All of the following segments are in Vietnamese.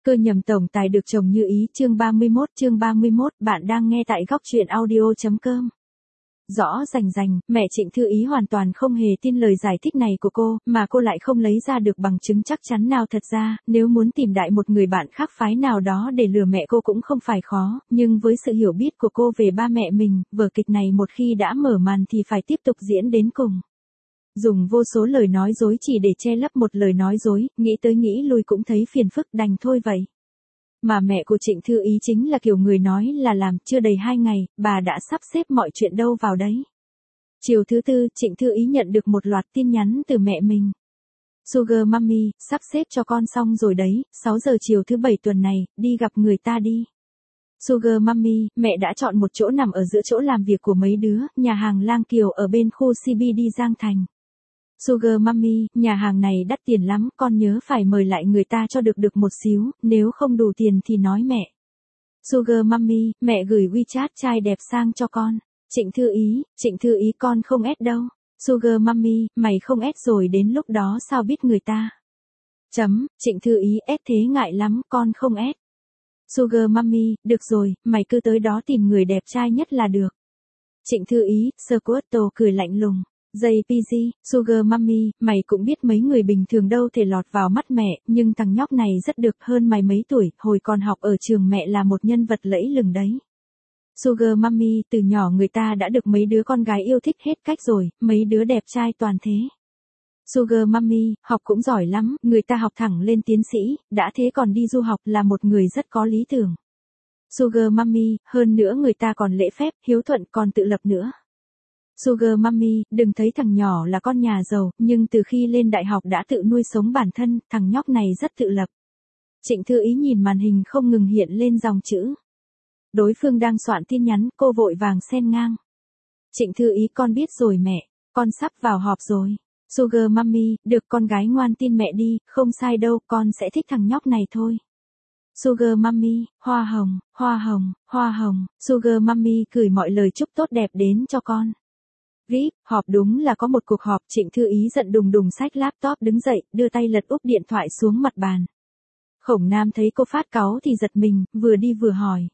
Cơ nhầm tổng tài được chồng như ý, chương 31, bạn đang nghe tại góc truyện audio.com. Rõ rành, mẹ Trịnh Thư Ý hoàn toàn không hề tin lời giải thích này của cô, mà cô lại không lấy ra được bằng chứng chắc chắn nào. Thật ra, nếu muốn tìm đại một người bạn khác phái nào đó để lừa mẹ cô cũng không phải khó, nhưng với sự hiểu biết của cô về ba mẹ mình, vở kịch này một khi đã mở màn thì phải tiếp tục diễn đến cùng. Dùng vô số lời nói dối chỉ để che lấp một lời nói dối, nghĩ tới nghĩ lui cũng thấy phiền phức, đành thôi vậy. Mà mẹ của Trịnh Thư Ý chính là kiểu người nói là làm, chưa đầy 2 ngày, bà đã sắp xếp mọi chuyện đâu vào đấy. Chiều thứ Tư, Trịnh Thư Ý nhận được một loạt tin nhắn từ mẹ mình. Sugar Mommy, sắp xếp cho con xong rồi đấy, 6 giờ chiều thứ Bảy tuần này, đi gặp người ta đi. Sugar Mommy, mẹ đã chọn một chỗ nằm ở giữa chỗ làm việc của mấy đứa, nhà hàng Lang Kiều ở bên khu CBD Giang Thành. Sugar Mommy, nhà hàng này đắt tiền lắm, con nhớ phải mời lại người ta cho được một xíu, nếu không đủ tiền thì nói mẹ. Sugar Mommy, mẹ gửi WeChat trai đẹp sang cho con. Trịnh Thư Ý con không ép đâu. Sugar Mommy, mày không ép rồi đến lúc đó sao biết người ta. Trịnh Thư Ý, ép thế ngại lắm, con không ép. Sugar Mommy, được rồi, mày cứ tới đó tìm người đẹp trai nhất là được. Trịnh Thư Ý, Squirtle cười lạnh lùng. JPG, Sugar Mommy, mày cũng biết mấy người bình thường đâu thể lọt vào mắt mẹ, nhưng thằng nhóc này rất được, hơn mày mấy tuổi, hồi còn học ở trường mẹ là một nhân vật lẫy lừng đấy. Sugar Mommy, từ nhỏ người ta đã được mấy đứa con gái yêu thích hết cách rồi, mấy đứa đẹp trai toàn thế. Sugar Mommy, học cũng giỏi lắm, người ta học thẳng lên tiến sĩ, đã thế còn đi du học, là một người rất có lý tưởng. Sugar Mommy, hơn nữa người ta còn lễ phép, hiếu thuận, còn tự lập nữa. Sugar Mommy, đừng thấy thằng nhỏ là con nhà giàu, nhưng từ khi lên đại học đã tự nuôi sống bản thân, thằng nhóc này rất tự lập. Trịnh Thư Ý nhìn màn hình không ngừng hiện lên dòng chữ. Đối phương đang soạn tin nhắn, cô vội vàng xen ngang. Trịnh Thư Ý, con biết rồi mẹ, con sắp vào họp rồi. Sugar Mommy, được, con gái ngoan tin mẹ đi, không sai đâu, con sẽ thích thằng nhóc này thôi. Sugar Mommy, hoa hồng, Sugar Mommy gửi mọi lời chúc tốt đẹp đến cho con. VIP, họp, đúng là có một cuộc họp. Trịnh Thư Ý giận đùng đùng xách laptop đứng dậy, đưa tay lật úp điện thoại xuống mặt bàn. Khổng Nam thấy cô phát cáu thì giật mình, vừa đi vừa hỏi.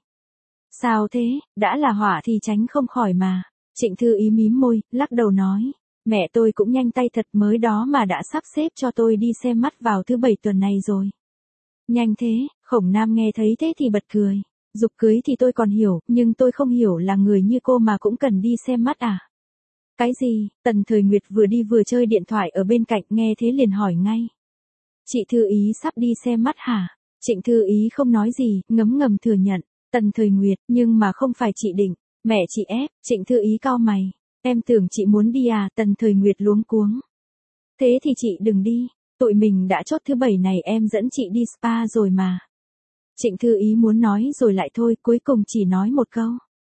Sao thế, đã là họa thì tránh không khỏi mà. Trịnh Thư Ý mím môi, lắc đầu nói. Mẹ tôi cũng nhanh tay thật, mới đó mà đã sắp xếp cho tôi đi xem mắt vào thứ Bảy tuần này rồi. Nhanh thế, Khổng Nam nghe thấy thế thì bật cười. Giục cưới thì tôi còn hiểu, nhưng tôi không hiểu là người như cô mà cũng cần đi xem mắt à. Cái gì? Tần Thời Nguyệt vừa đi vừa chơi điện thoại ở bên cạnh, nghe thế liền hỏi ngay. Chị Thư Ý sắp đi xem mắt hả? Trịnh Thư Ý không nói gì, ngấm ngầm thừa nhận. Tần Thời Nguyệt, nhưng mà không phải chị định. Mẹ chị ép. Trịnh Thư Ý cau mày. Em tưởng chị muốn đi à? Tần Thời Nguyệt luống cuống. Thế thì chị đừng đi. Tụi mình đã chốt thứ Bảy này, em dẫn chị đi spa rồi mà. Trịnh Thư Ý muốn nói rồi lại thôi, cuối cùng chỉ nói một câu.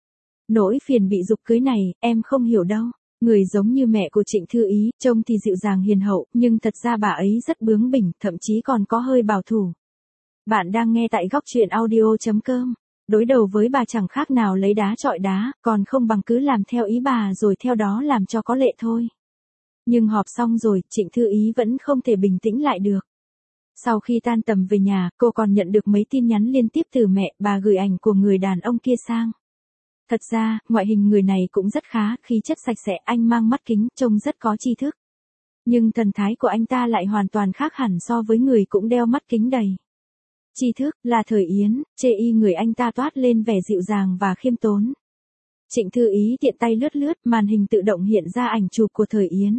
Nỗi phiền bị giục cưới này, em không hiểu đâu. Người giống như mẹ của Trịnh Thư Ý, trông thì dịu dàng hiền hậu, nhưng thật ra bà ấy rất bướng bỉnh, thậm chí còn có hơi bảo thủ. Bạn đang nghe tại góc truyện audio.com. Đối đầu với bà chẳng khác nào lấy đá chọi đá, còn không bằng cứ làm theo ý bà rồi theo đó làm cho có lệ thôi. Nhưng họp xong rồi, Trịnh Thư Ý vẫn không thể bình tĩnh lại được. Sau khi tan tầm về nhà, cô còn nhận được mấy tin nhắn liên tiếp từ mẹ, bà gửi ảnh của người đàn ông kia sang. Thật ra, ngoại hình người này cũng rất khá, khí chất sạch sẽ, anh mang mắt kính, trông rất có tri thức. Nhưng thần thái của anh ta lại hoàn toàn khác hẳn so với người cũng đeo mắt kính đầy tri thức, là Thời Yến. Chê y người anh ta toát lên vẻ dịu dàng và khiêm tốn. Trịnh Thư Ý tiện tay lướt, màn hình tự động hiện ra ảnh chụp của Thời Yến.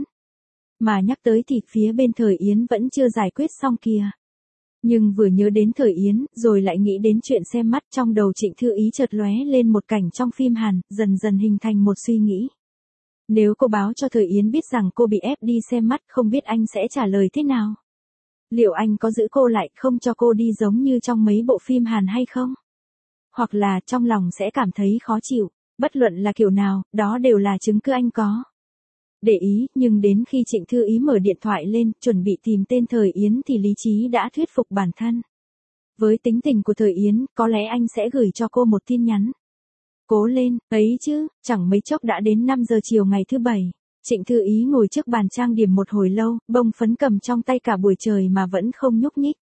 Mà nhắc tới thì phía bên Thời Yến vẫn chưa giải quyết xong kìa. Nhưng vừa nhớ đến Thời Yến, rồi lại nghĩ đến chuyện xem mắt, trong đầu Trịnh Thư Ý chợt lóe lên một cảnh trong phim Hàn, dần dần hình thành một suy nghĩ. Nếu cô báo cho Thời Yến biết rằng cô bị ép đi xem mắt, không biết anh sẽ trả lời thế nào? Liệu anh có giữ cô lại, không cho cô đi giống như trong mấy bộ phim Hàn hay không? Hoặc là trong lòng sẽ cảm thấy khó chịu, bất luận là kiểu nào, đó đều là chứng cứ anh có để ý, nhưng đến khi Trịnh Thư Ý mở điện thoại lên, chuẩn bị tìm tên Thời Yến thì lý trí đã thuyết phục bản thân. Với tính tình của Thời Yến, có lẽ anh sẽ gửi cho cô một tin nhắn. Cố lên, ấy chứ, chẳng mấy chốc đã đến 5 giờ chiều ngày thứ Bảy. Trịnh Thư Ý ngồi trước bàn trang điểm một hồi lâu, bông phấn cầm trong tay cả buổi trời mà vẫn không nhúc nhích.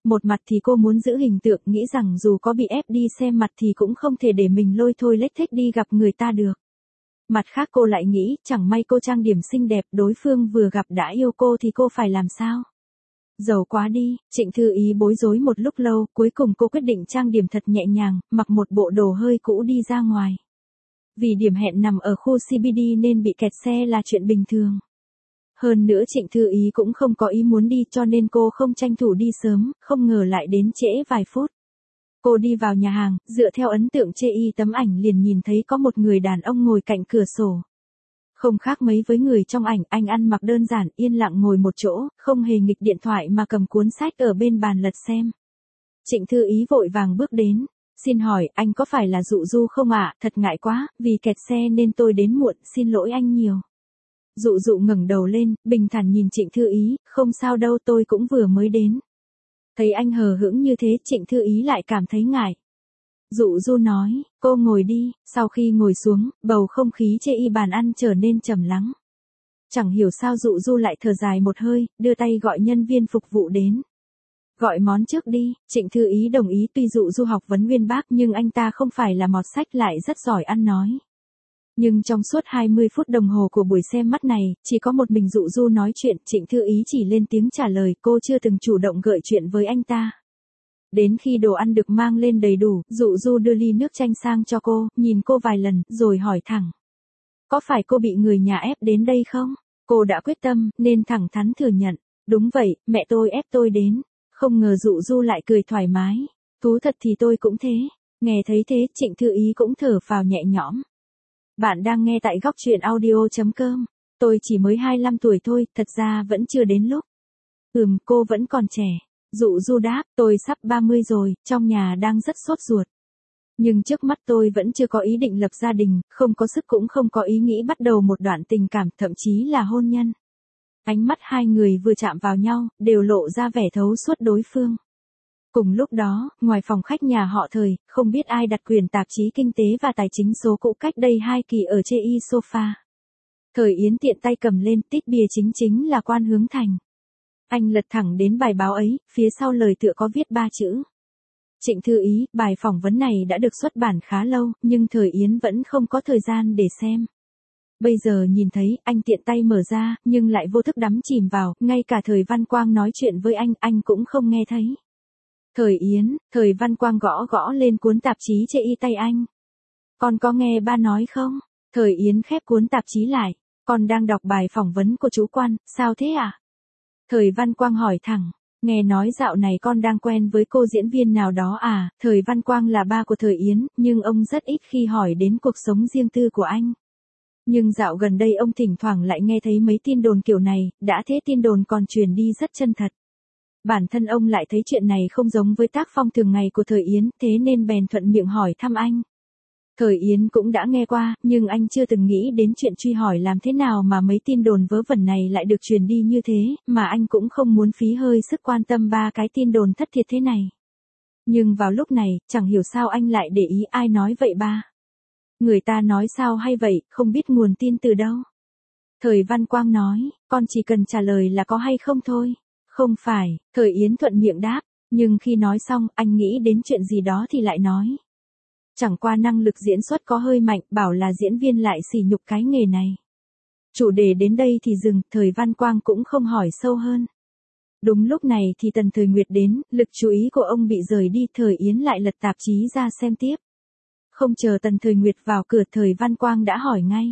Một mặt thì cô muốn giữ hình tượng, nghĩ rằng dù có bị ép đi xem mặt thì cũng không thể để mình lôi thôi lếch thếch đi gặp người ta được. Mặt khác cô lại nghĩ, chẳng may cô trang điểm xinh đẹp, đối phương vừa gặp đã yêu cô thì cô phải làm sao? Giàu quá đi, Trịnh Thư Ý bối rối một lúc lâu, cuối cùng cô quyết định trang điểm thật nhẹ nhàng, mặc một bộ đồ hơi cũ đi ra ngoài. Vì điểm hẹn nằm ở khu CBD nên bị kẹt xe là chuyện bình thường. Hơn nữa Trịnh Thư Ý cũng không có ý muốn đi cho nên cô không tranh thủ đi sớm, không ngờ lại đến trễ vài phút. Cô đi vào nhà hàng, dựa theo ấn tượng chê y tấm ảnh liền nhìn thấy có một người đàn ông ngồi cạnh cửa sổ. Không khác mấy với người trong ảnh, anh ăn mặc đơn giản, yên lặng ngồi một chỗ, không hề nghịch điện thoại mà cầm cuốn sách ở bên bàn lật xem. Trịnh Thư Ý vội vàng bước đến. Xin hỏi, anh có phải là Dụ Du không ạ? Thật ngại quá, vì kẹt xe nên tôi đến muộn, xin lỗi anh nhiều. Dụ Dụ ngẩng đầu lên, bình thản nhìn Trịnh Thư Ý, không sao đâu, tôi cũng vừa mới đến. Thấy anh hờ hững như thế, Trịnh Thư Ý lại cảm thấy ngại. Dụ Du nói, cô ngồi đi. Sau khi ngồi xuống, bầu không khí chê y bàn ăn trở nên trầm lắng. Chẳng hiểu sao Dụ Du lại thở dài một hơi, đưa tay gọi nhân viên phục vụ đến. Gọi món trước đi. Trịnh Thư Ý đồng ý, tuy Dụ Du học vấn uyên bác nhưng anh ta không phải là mọt sách, lại rất giỏi ăn nói. Nhưng trong suốt 20 phút đồng hồ của buổi xem mắt này, chỉ có một mình Dụ Du nói chuyện, Trịnh Thư Ý chỉ lên tiếng trả lời, cô chưa từng chủ động gợi chuyện với anh ta. Đến khi đồ ăn được mang lên đầy đủ, Dụ Du đưa ly nước chanh sang cho cô, nhìn cô vài lần, rồi hỏi thẳng. Có phải cô bị người nhà ép đến đây không? Cô đã quyết tâm, nên thẳng thắn thừa nhận. Đúng vậy, mẹ tôi ép tôi đến. Không ngờ Dụ Du lại cười thoải mái. Thú thật thì tôi cũng thế. Nghe thấy thế, Trịnh Thư Ý cũng thở phào nhẹ nhõm. Bạn đang nghe tại góc truyện audio.com. Tôi chỉ mới 25 tuổi thôi, thật ra vẫn chưa đến lúc. Cô vẫn còn trẻ. Dụ Du đáp, tôi sắp 30 rồi, trong nhà đang rất sốt ruột. Nhưng trước mắt tôi vẫn chưa có ý định lập gia đình, không có sức cũng không có ý nghĩ bắt đầu một đoạn tình cảm, thậm chí là hôn nhân. Ánh mắt hai người vừa chạm vào nhau, đều lộ ra vẻ thấu suốt đối phương. Cùng lúc đó, ngoài phòng khách nhà họ Thời, không biết ai đặt quyền tạp chí Kinh tế và Tài chính số cũ cách đây 2 kỳ ở chê y sofa. Thời Yến tiện tay cầm lên, tít bìa chính là Quan Hướng Thành. Anh lật thẳng đến bài báo ấy, phía sau lời tựa có viết 3 chữ. Trịnh Thư Ý, bài phỏng vấn này đã được xuất bản khá lâu, nhưng Thời Yến vẫn không có thời gian để xem. Bây giờ nhìn thấy, anh tiện tay mở ra, nhưng lại vô thức đắm chìm vào, ngay cả Thời Văn Quang nói chuyện với anh cũng không nghe thấy. Thời Yến, Thời Văn Quang gõ lên cuốn tạp chí chê y tay anh. Con có nghe ba nói không? Thời Yến khép cuốn tạp chí lại. Con đang đọc bài phỏng vấn của chú Quan, sao thế à? Thời Văn Quang hỏi thẳng. Nghe nói dạo này con đang quen với cô diễn viên nào đó à? Thời Văn Quang là ba của Thời Yến, nhưng ông rất ít khi hỏi đến cuộc sống riêng tư của anh. Nhưng dạo gần đây ông thỉnh thoảng lại nghe thấy mấy tin đồn kiểu này, đã thế tin đồn còn truyền đi rất chân thật. Bản thân ông lại thấy chuyện này không giống với tác phong thường ngày của Thời Yến, thế nên bèn thuận miệng hỏi thăm anh. Thời Yến cũng đã nghe qua, nhưng anh chưa từng nghĩ đến chuyện truy hỏi làm thế nào mà mấy tin đồn vớ vẩn này lại được truyền đi như thế, mà anh cũng không muốn phí hơi sức quan tâm 3 cái tin đồn thất thiệt thế này. Nhưng vào lúc này, chẳng hiểu sao anh lại để ý ai nói vậy ba. Người ta nói sao hay vậy, không biết nguồn tin từ đâu. Thời Văn Quang nói, con chỉ cần trả lời là có hay không thôi. Không phải, Thời Yến thuận miệng đáp, nhưng khi nói xong, anh nghĩ đến chuyện gì đó thì lại nói. Chẳng qua năng lực diễn xuất có hơi mạnh, bảo là diễn viên lại sỉ nhục cái nghề này. Chủ đề đến đây thì dừng, Thời Văn Quang cũng không hỏi sâu hơn. Đúng lúc này thì Tần Thời Nguyệt đến, lực chú ý của ông bị rời đi, Thời Yến lại lật tạp chí ra xem tiếp. Không chờ Tần Thời Nguyệt vào cửa, Thời Văn Quang đã hỏi ngay.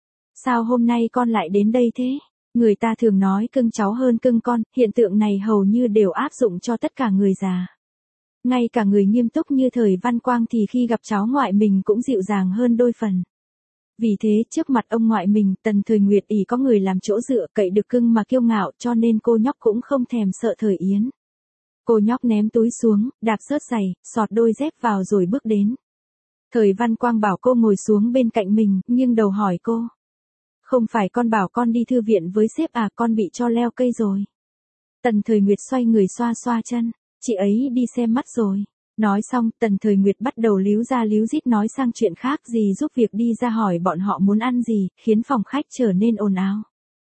Sao hôm nay con lại đến đây thế? Người ta thường nói cưng cháu hơn cưng con, hiện tượng này hầu như đều áp dụng cho tất cả người già. Ngay cả người nghiêm túc như Thời Văn Quang thì khi gặp cháu ngoại mình cũng dịu dàng hơn đôi phần. Vì thế trước mặt ông ngoại mình, Tần Thời Nguyệt ỷ có người làm chỗ dựa, cậy được cưng mà kiêu ngạo, cho nên cô nhóc cũng không thèm sợ Thời Yến. Cô nhóc ném túi xuống, đạp xớt giày, xọt đôi dép vào rồi bước đến. Thời Văn Quang bảo cô ngồi xuống bên cạnh mình, nghiêng đầu hỏi cô. Không phải con bảo con đi thư viện với sếp à, con bị cho leo cây rồi. Tần Thời Nguyệt xoay người xoa xoa chân, chị ấy đi xem mắt rồi. Nói xong, Tần Thời Nguyệt bắt đầu líu ra líu rít nói sang chuyện khác, gì giúp việc đi ra hỏi bọn họ muốn ăn gì, khiến phòng khách trở nên ồn ào.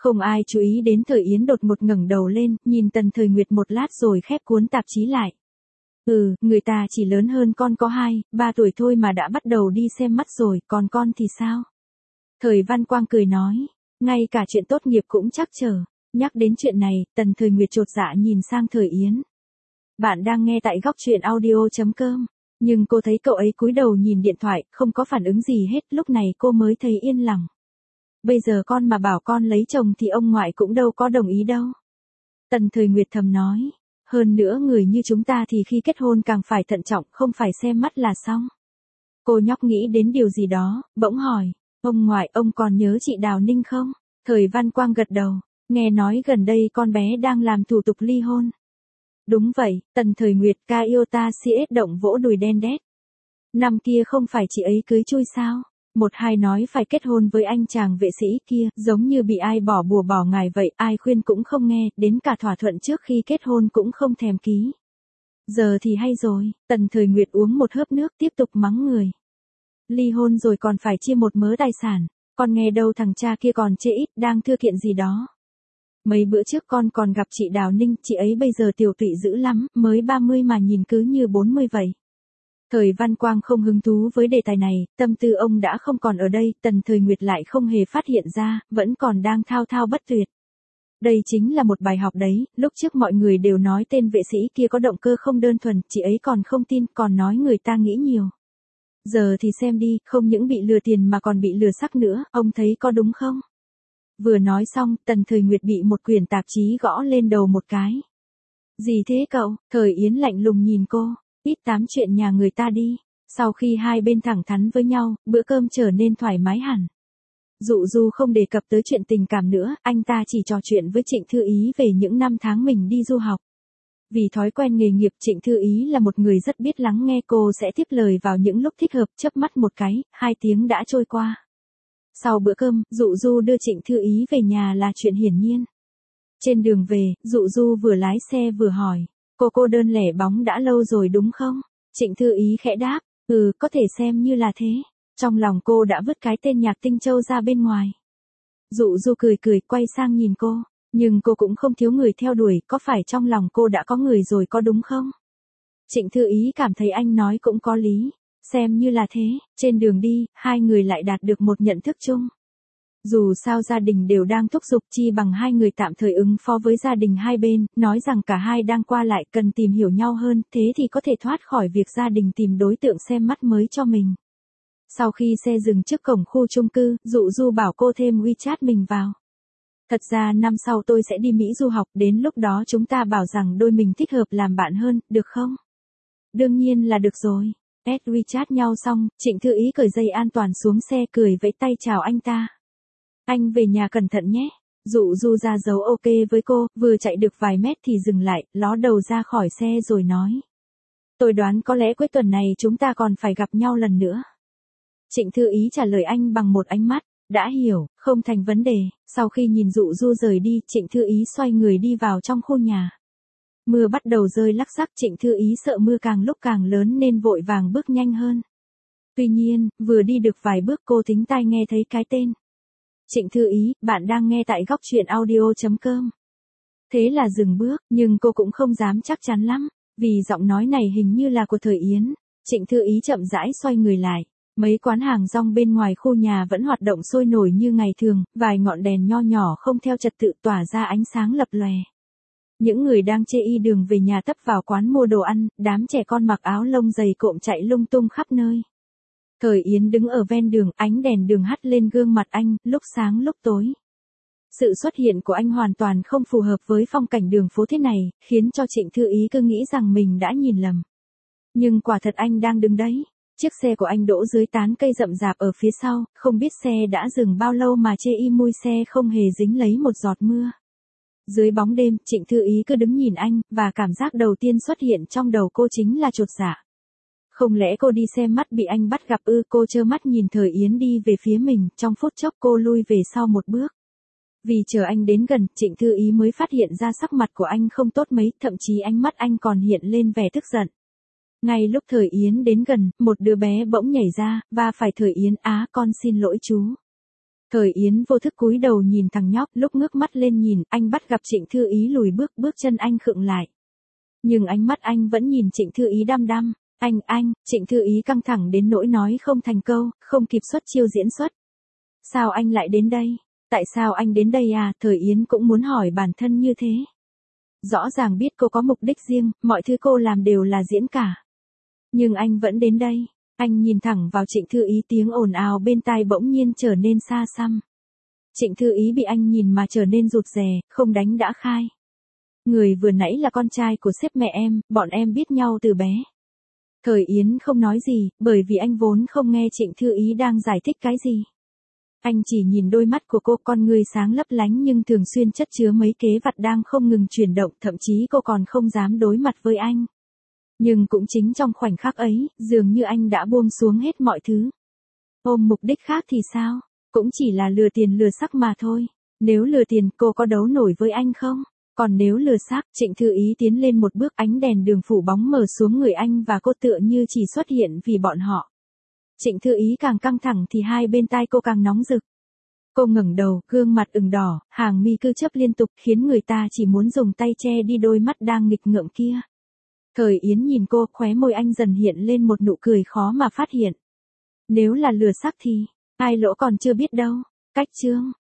Không ai chú ý đến Thời Yến đột ngột ngẩng đầu lên, nhìn Tần Thời Nguyệt một lát rồi khép cuốn tạp chí lại. Người ta chỉ lớn hơn con có 2, 3 tuổi thôi mà đã bắt đầu đi xem mắt rồi, còn con thì sao? Thời Văn Quang cười nói, ngay cả chuyện tốt nghiệp cũng chắc chờ. Nhắc đến chuyện này, Tần Thời Nguyệt chột dạ nhìn sang Thời Yến. Bạn đang nghe tại góc truyện audio.com. Nhưng cô thấy cậu ấy cúi đầu nhìn điện thoại, không có phản ứng gì hết, lúc này cô mới thấy yên lòng. Bây giờ con mà bảo con lấy chồng thì ông ngoại cũng đâu có đồng ý đâu. Tần Thời Nguyệt thầm nói. Hơn nữa người như chúng ta thì khi kết hôn càng phải thận trọng, không phải xem mắt là xong. Cô nhóc nghĩ đến điều gì đó, bỗng hỏi. Ông ngoại, ông còn nhớ chị Đào Ninh không? Thời Văn Quang gật đầu. Nghe nói gần đây con bé đang làm thủ tục ly hôn. Đúng vậy, Tần Thời Nguyệt ca yêu ta CS động vỗ đùi đen đét. Năm kia không phải chị ấy cưới chui sao? Một hai nói phải kết hôn với anh chàng vệ sĩ kia, giống như bị ai bỏ bùa bỏ ngài vậy, ai khuyên cũng không nghe, đến cả thỏa thuận trước khi kết hôn cũng không thèm ký. Giờ thì hay rồi, Tần Thời Nguyệt uống một hớp nước tiếp tục mắng người. Ly hôn rồi còn phải chia một mớ tài sản, con nghe đâu thằng cha kia còn chê ít, đang thưa kiện gì đó. Mấy bữa trước con còn gặp chị Đào Ninh, chị ấy bây giờ tiểu tụy dữ lắm, mới 30 mà nhìn cứ như 40 vậy. Thời Văn Quang không hứng thú với đề tài này, tâm tư ông đã không còn ở đây, Tần Thời Nguyệt lại không hề phát hiện ra, vẫn còn đang thao thao bất tuyệt. Đây chính là một bài học đấy, lúc trước mọi người đều nói tên vệ sĩ kia có động cơ không đơn thuần, chị ấy còn không tin, còn nói người ta nghĩ nhiều. Giờ thì xem đi, không những bị lừa tiền mà còn bị lừa sắc nữa, ông thấy có đúng không? Vừa nói xong, Tần Thời Nguyệt bị một quyển tạp chí gõ lên đầu một cái. Gì thế cậu? Thời Yến lạnh lùng nhìn cô, ít tám chuyện nhà người ta đi. Sau khi hai bên thẳng thắn với nhau, bữa cơm trở nên thoải mái hẳn. Dụ Du không đề cập tới chuyện tình cảm nữa, anh ta chỉ trò chuyện với Trịnh Thư Ý về những năm tháng mình đi du học. Vì thói quen nghề nghiệp, Trịnh Thư Ý là một người rất biết lắng nghe, cô sẽ tiếp lời vào những lúc thích hợp, chớp mắt một cái, 2 tiếng đã trôi qua. Sau bữa cơm, Dụ Du đưa Trịnh Thư Ý về nhà là chuyện hiển nhiên. Trên đường về, Dụ Du vừa lái xe vừa hỏi, cô đơn lẻ bóng đã lâu rồi đúng không? Trịnh Thư Ý khẽ đáp, có thể xem như là thế. Trong lòng cô đã vứt cái tên Nhạc Tinh Châu ra bên ngoài. Dụ Du cười cười quay sang nhìn cô, nhưng cô cũng không thiếu người theo đuổi, có phải trong lòng cô đã có người rồi có đúng không? Trịnh Thư Ý cảm thấy anh nói cũng có lý. Xem như là thế, trên đường đi, hai người lại đạt được một nhận thức chung. Dù sao gia đình đều đang thúc giục, chi bằng hai người tạm thời ứng phó với gia đình hai bên, nói rằng cả hai đang qua lại cần tìm hiểu nhau hơn, thế thì có thể thoát khỏi việc gia đình tìm đối tượng xem mắt mới cho mình. Sau khi xe dừng trước cổng khu chung cư, Dụ Du bảo cô thêm WeChat mình vào. Thật ra năm sau tôi sẽ đi Mỹ du học, đến lúc đó chúng ta bảo rằng đôi mình thích hợp làm bạn hơn, được không? Đương nhiên là được rồi. WeChat nhau xong, Trịnh Thư Ý cởi dây an toàn xuống xe cười vẫy tay chào anh ta. Anh về nhà cẩn thận nhé. Dụ Du ra dấu ok với cô, vừa chạy được vài mét thì dừng lại, ló đầu ra khỏi xe rồi nói. Tôi đoán có lẽ cuối tuần này chúng ta còn phải gặp nhau lần nữa. Trịnh Thư Ý trả lời anh bằng một ánh mắt, đã hiểu, không thành vấn đề. Sau khi nhìn Dụ Du rời đi, Trịnh Thư Ý xoay người đi vào trong khu nhà. Mưa bắt đầu rơi lắc xắc, Trịnh Thư Ý sợ mưa càng lúc càng lớn nên vội vàng bước nhanh hơn. Tuy nhiên, vừa đi được vài bước cô thính tai nghe thấy cái tên. Trịnh Thư Ý, bạn đang nghe tại góc truyện audio.com. Thế là dừng bước, nhưng cô cũng không dám chắc chắn lắm, vì giọng nói này hình như là của Thời Yến. Trịnh Thư Ý chậm rãi xoay người lại. Mấy quán hàng rong bên ngoài khu nhà vẫn hoạt động sôi nổi như ngày thường, vài ngọn đèn nho nhỏ không theo trật tự tỏa ra ánh sáng lập lòe. Những người đang chê y đường về nhà tấp vào quán mua đồ ăn, đám trẻ con mặc áo lông dày cộm chạy lung tung khắp nơi. Thời Yến đứng ở ven đường, ánh đèn đường hắt lên gương mặt anh, lúc sáng lúc tối. Sự xuất hiện của anh hoàn toàn không phù hợp với phong cảnh đường phố thế này, khiến cho Trịnh Thư Ý cứ nghĩ rằng mình đã nhìn lầm. Nhưng quả thật anh đang đứng đấy. Chiếc xe của anh đỗ dưới tán cây rậm rạp ở phía sau, không biết xe đã dừng bao lâu mà chê y mui xe không hề dính lấy một giọt mưa. Dưới bóng đêm, Trịnh Thư Ý cứ đứng nhìn anh, và cảm giác đầu tiên xuất hiện trong đầu cô chính là chột dạ. Không lẽ cô đi xem mắt bị anh bắt gặp ư? Cô trơ mắt nhìn Thời Yến đi về phía mình, trong phút chốc cô lui về sau một bước. Vì chờ anh đến gần, Trịnh Thư Ý mới phát hiện ra sắc mặt của anh không tốt mấy, thậm chí ánh mắt anh còn hiện lên vẻ tức giận. Ngay lúc Thời Yến đến gần, một đứa bé bỗng nhảy ra, và phải Thời Yến, con xin lỗi chú. Thời Yến vô thức cúi đầu nhìn thằng nhóc, lúc ngước mắt lên nhìn, anh bắt gặp Trịnh Thư Ý lùi bước chân anh khựng lại. Nhưng ánh mắt anh vẫn nhìn Trịnh Thư Ý đăm đăm. Anh, Trịnh Thư Ý căng thẳng đến nỗi nói không thành câu, không kịp xuất chiêu diễn xuất. Sao anh lại đến đây? Tại sao anh đến đây à? Thời Yến cũng muốn hỏi bản thân như thế. Rõ ràng biết cô có mục đích riêng, mọi thứ cô làm đều là diễn cả. Nhưng anh vẫn đến đây. Anh nhìn thẳng vào Trịnh Thư Ý, tiếng ồn ào bên tai bỗng nhiên trở nên xa xăm. Trịnh Thư Ý bị anh nhìn mà trở nên rụt rè, không đánh đã khai. Người vừa nãy là con trai của sếp mẹ em, bọn em biết nhau từ bé. Thời Yến không nói gì, bởi vì anh vốn không nghe Trịnh Thư Ý đang giải thích cái gì. Anh chỉ nhìn đôi mắt của cô, con người sáng lấp lánh nhưng thường xuyên chất chứa mấy kế vặt đang không ngừng chuyển động, thậm chí cô còn không dám đối mặt với anh. Nhưng cũng chính trong khoảnh khắc ấy, dường như anh đã buông xuống hết mọi thứ. Ôm mục đích khác thì sao? Cũng chỉ là lừa tiền lừa sắc mà thôi. Nếu lừa tiền, cô có đấu nổi với anh không? Còn nếu lừa xác, Trịnh Thư Ý tiến lên một bước, ánh đèn đường phủ bóng mờ xuống người anh và cô tựa như chỉ xuất hiện vì bọn họ. Trịnh Thư Ý càng căng thẳng thì hai bên tai cô càng nóng rực. Cô ngẩng đầu, gương mặt ửng đỏ, hàng mi cứ chớp liên tục khiến người ta chỉ muốn dùng tay che đi đôi mắt đang nghịch ngợm kia. Thời Yến nhìn cô, khóe môi anh dần hiện lên một nụ cười khó mà phát hiện. Nếu là lừa xác thì, ai lỗ còn chưa biết đâu. Cách chương